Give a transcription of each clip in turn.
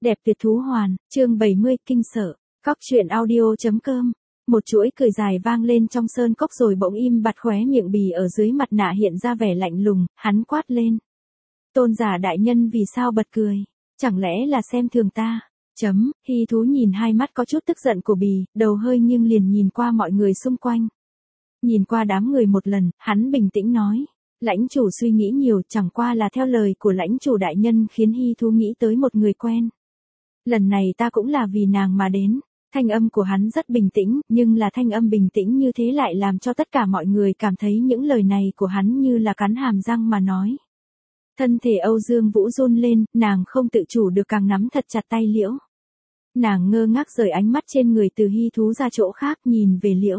Đẹp tuyệt thú hoàn, chương 70, kinh sợ. Cóc truyện audio.com. Một chuỗi cười dài vang lên trong sơn cốc rồi bỗng im bặt, khóe miệng Bì ở dưới mặt nạ hiện ra vẻ lạnh lùng, hắn quát lên. Tôn giả đại nhân vì sao bật cười? Chẳng lẽ là xem thường ta? Hy thú nhìn hai mắt có chút tức giận của Bì, đầu hơi nghiêng liền nhìn qua mọi người xung quanh. Nhìn qua đám người một lần, hắn bình tĩnh nói. Lãnh chủ suy nghĩ nhiều, chẳng qua là theo lời của lãnh chủ đại nhân khiến Hy thú nghĩ tới một người quen. Lần này ta cũng là vì nàng mà đến. Thanh âm của hắn rất bình tĩnh, nhưng là thanh âm bình tĩnh như thế lại làm cho tất cả mọi người cảm thấy những lời này của hắn như là cắn hàm răng mà nói. Thân thể Âu Dương Vũ run lên, nàng không tự chủ được càng nắm thật chặt tay Liễu. Nàng ngơ ngác rời ánh mắt trên người từ Hy thú ra chỗ khác nhìn về Liễu.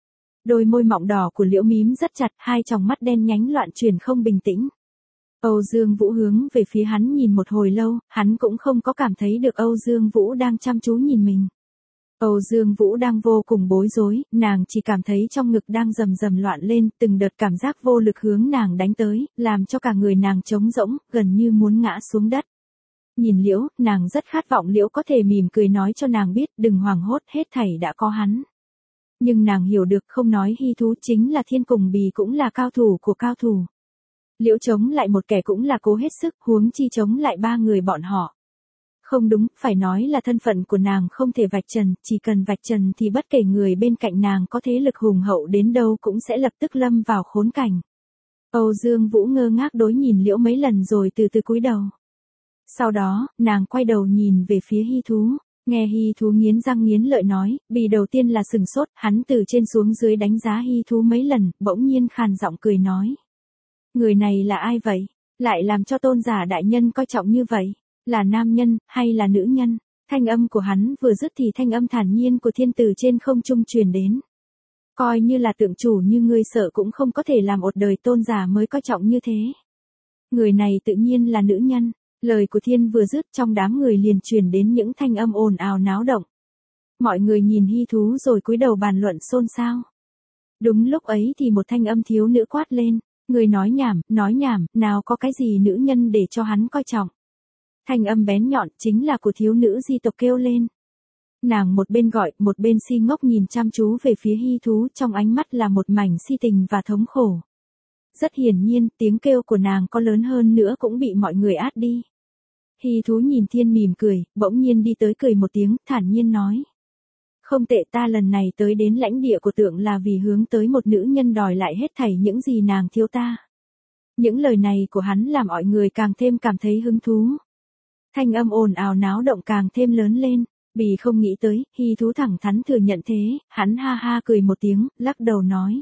Đôi môi mọng đỏ của Liễu mím rất chặt, hai tròng mắt đen nhánh loạn chuyển không bình tĩnh. Âu Dương Vũ hướng về phía hắn nhìn một hồi lâu, hắn cũng không có cảm thấy được Âu Dương Vũ đang chăm chú nhìn mình. Âu Dương Vũ đang vô cùng bối rối, nàng chỉ cảm thấy trong ngực đang rầm rầm loạn lên, từng đợt cảm giác vô lực hướng nàng đánh tới, làm cho cả người nàng trống rỗng, gần như muốn ngã xuống đất. Nhìn Liễu, nàng rất khát vọng Liễu có thể mỉm cười nói cho nàng biết, đừng hoảng hốt, hết thảy đã có hắn. Nhưng nàng hiểu được, không nói Hy thú chính là Thiên cùng Bì cũng là cao thủ của cao thủ. Liễu chống lại một kẻ cũng là cố hết sức, huống chi chống lại ba người bọn họ. Không đúng, phải nói là thân phận của nàng không thể vạch trần, chỉ cần vạch trần thì bất kể người bên cạnh nàng có thế lực hùng hậu đến đâu cũng sẽ lập tức lâm vào khốn cảnh. Âu Dương Vũ ngơ ngác đối nhìn Liễu mấy lần rồi từ từ cúi đầu. Sau đó, nàng quay đầu nhìn về phía Hy thú, nghe Hy thú nghiến răng nghiến lợi nói, Bì đầu tiên là sừng sốt, hắn từ trên xuống dưới đánh giá Hy thú mấy lần, bỗng nhiên khàn giọng cười nói. Người này là ai vậy? Lại làm cho tôn giả đại nhân coi trọng như vậy? Là nam nhân, hay là nữ nhân? Thanh âm của hắn vừa dứt thì thanh âm thản nhiên của thiên tử trên không trung truyền đến. Coi như là tượng chủ như ngươi sợ cũng không có thể làm một đời tôn giả mới coi trọng như thế. Người này tự nhiên là nữ nhân. Lời của thiên vừa dứt trong đám người liền truyền đến những thanh âm ồn ào náo động. Mọi người nhìn Hy thú rồi cúi đầu bàn luận xôn xao. Đúng lúc ấy thì một thanh âm thiếu nữ quát lên. Người nói nhảm, nào có cái gì nữ nhân để cho hắn coi trọng. Thanh âm bén nhọn chính là của thiếu nữ di tộc kêu lên. Nàng một bên gọi, một bên si ngốc nhìn chăm chú về phía Hy thú, trong ánh mắt là một mảnh si tình và thống khổ. Rất hiển nhiên, tiếng kêu của nàng có lớn hơn nữa cũng bị mọi người át đi. Hy thú nhìn thiên mỉm cười, bỗng nhiên đi tới cười một tiếng, thản nhiên nói. Không tệ, ta lần này tới đến lãnh địa của tượng là vì hướng tới một nữ nhân đòi lại hết thảy những gì nàng thiếu ta. Những lời này của hắn làm mọi người càng thêm cảm thấy hứng thú. Thanh âm ồn ào náo động càng thêm lớn lên, Bì không nghĩ tới, Hy thú thẳng thắn thừa nhận thế, hắn ha ha cười một tiếng, lắc đầu nói.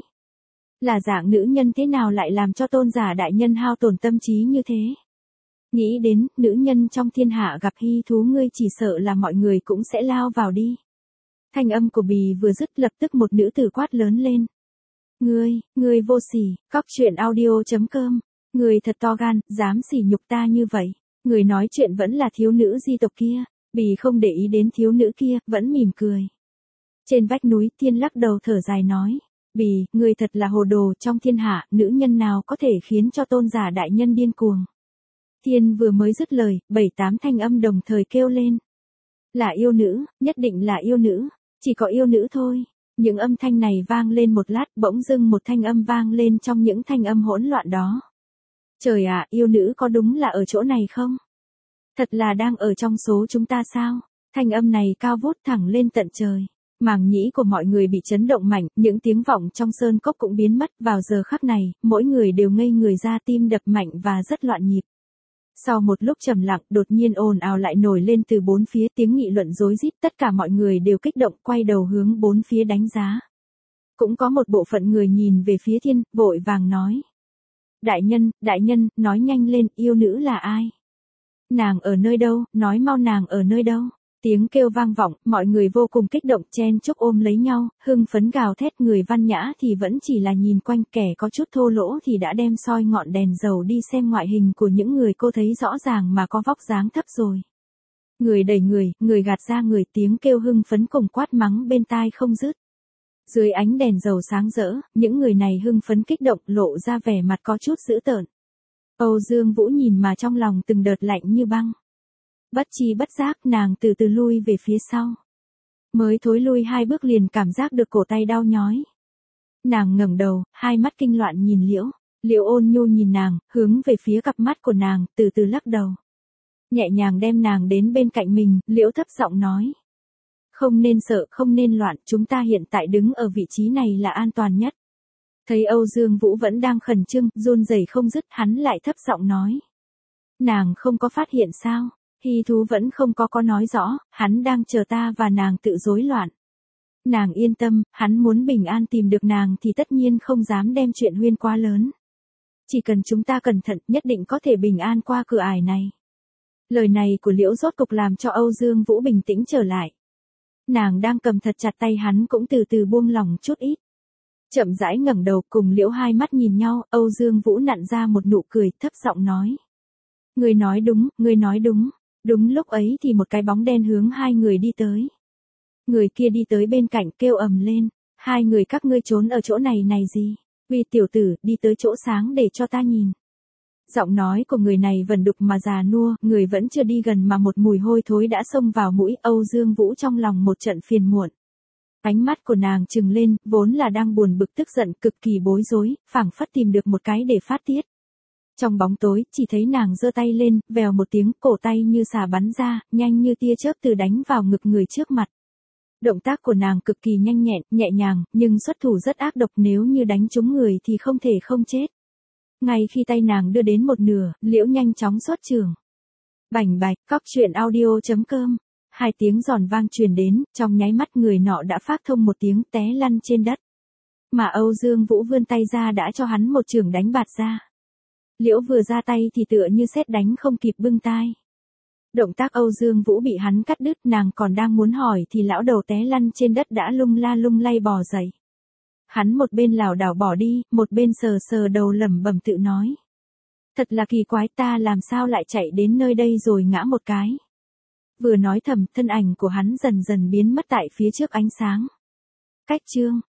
Là dạng nữ nhân thế nào lại làm cho tôn giả đại nhân hao tổn tâm trí như thế? Nghĩ đến, nữ nhân trong thiên hạ gặp Hy thú ngươi chỉ sợ là mọi người cũng sẽ lao vào đi. Thanh âm của Bì vừa dứt lập tức một nữ tử quát lớn lên. Ngươi vô sỉ, cóc truyện audio.com, ngươi thật to gan, dám sỉ nhục ta như vậy. Người nói chuyện vẫn là thiếu nữ di tộc kia, Bì không để ý đến thiếu nữ kia, vẫn mỉm cười. Trên vách núi, Thiên lắc đầu thở dài nói. Bì, ngươi thật là hồ đồ, trong thiên hạ, nữ nhân nào có thể khiến cho tôn giả đại nhân điên cuồng. Thiên vừa mới dứt lời, 7-8 thanh âm đồng thời kêu lên. Là yêu nữ, nhất định là yêu nữ, chỉ có yêu nữ thôi. Những âm thanh này vang lên một lát, bỗng dưng một thanh âm vang lên trong những thanh âm hỗn loạn đó. Trời ạ, yêu nữ có đúng là ở chỗ này không? Thật là đang ở trong số chúng ta sao? Thanh âm này cao vút thẳng lên tận trời. Màng nhĩ của mọi người bị chấn động mạnh, những tiếng vọng trong sơn cốc cũng biến mất. Vào giờ khắc này, mỗi người đều ngây người ra, tim đập mạnh và rất loạn nhịp. Sau một lúc trầm lặng, đột nhiên ồn ào lại nổi lên từ bốn phía, tiếng nghị luận rối rít, tất cả mọi người đều kích động quay đầu hướng bốn phía đánh giá. Cũng có một bộ phận người nhìn về phía Thiên, vội vàng nói. Đại nhân, nói nhanh lên, yêu nữ là ai? Nàng ở nơi đâu, nói mau nàng ở nơi đâu? Tiếng kêu vang vọng, mọi người vô cùng kích động chen chúc ôm lấy nhau, hưng phấn gào thét, người văn nhã thì vẫn chỉ là nhìn quanh, kẻ có chút thô lỗ thì đã đem soi ngọn đèn dầu đi xem ngoại hình của những người cô thấy rõ ràng mà có vóc dáng thấp rồi. Người đẩy người gạt ra người, tiếng kêu hưng phấn cùng quát mắng bên tai không dứt. Dưới ánh đèn dầu sáng rỡ, những người này hưng phấn kích động lộ ra vẻ mặt có chút dữ tợn. Âu Dương Vũ nhìn mà trong lòng từng đợt lạnh như băng. Bất chi bất giác nàng từ từ lui về phía sau. Mới thối lui 2 bước liền cảm giác được cổ tay đau nhói. Nàng ngẩng đầu, hai mắt kinh loạn nhìn Liễu. Liễu ôn nhu nhìn nàng, hướng về phía cặp mắt của nàng, từ từ lắc đầu. Nhẹ nhàng đem nàng đến bên cạnh mình, Liễu thấp giọng nói. Không nên sợ, không nên loạn, chúng ta hiện tại đứng ở vị trí này là an toàn nhất. Thấy Âu Dương Vũ vẫn đang khẩn trương, run rẩy không dứt, hắn lại thấp giọng nói. Nàng không có phát hiện sao? Hy thú vẫn không có nói rõ, hắn đang chờ ta và nàng tự rối loạn. Nàng yên tâm, hắn muốn bình an tìm được nàng thì tất nhiên không dám đem chuyện huyên quá lớn. Chỉ cần chúng ta cẩn thận, nhất định có thể bình an qua cửa ải này. Lời này của Liễu rốt cục làm cho Âu Dương Vũ bình tĩnh trở lại. Nàng đang cầm thật chặt tay hắn cũng từ từ buông lỏng chút ít. Chậm rãi ngẩng đầu cùng Liễu hai mắt nhìn nhau, Âu Dương Vũ nặn ra một nụ cười, thấp giọng nói. Ngươi nói đúng, ngươi nói đúng. Đúng lúc ấy thì một cái bóng đen hướng hai người đi tới. Người kia đi tới bên cạnh kêu ầm lên. Hai người các ngươi trốn ở chỗ này gì? Uy tiểu tử, đi tới chỗ sáng để cho ta nhìn. Giọng nói của người này vẩn đục mà già nua, người vẫn chưa đi gần mà một mùi hôi thối đã xông vào mũi. Âu Dương Vũ trong lòng một trận phiền muộn. Ánh mắt của nàng trừng lên, vốn là đang buồn bực tức giận cực kỳ bối rối, phảng phất tìm được một cái để phát tiết. Trong bóng tối, chỉ thấy nàng giơ tay lên, vèo một tiếng, cổ tay như xà bắn ra, nhanh như tia chớp từ đánh vào ngực người trước mặt. Động tác của nàng cực kỳ nhanh nhẹn, nhẹ nhàng, nhưng xuất thủ rất ác độc, nếu như đánh trúng người thì không thể không chết. Ngay khi tay nàng đưa đến một nửa, Liễu nhanh chóng xuất trường. Bành bạch, cóc truyện audio.com. 2 tiếng giòn vang truyền đến, trong nháy mắt người nọ đã phát thông một tiếng té lăn trên đất. Mà Âu Dương Vũ vươn tay ra đã cho hắn một chưởng đánh bạt ra. Liễu vừa ra tay thì tựa như sét đánh không kịp bưng tai. Động tác Âu Dương Vũ bị hắn cắt đứt, nàng còn đang muốn hỏi thì lão đầu té lăn trên đất đã lung la lung lay bò dậy. Hắn một bên lảo đảo bỏ đi, một bên sờ sờ đầu lẩm bẩm tự nói. Thật là kỳ quái, ta làm sao lại chạy đến nơi đây rồi ngã một cái. Vừa nói thầm, thân ảnh của hắn dần dần biến mất tại phía trước ánh sáng. Cách chương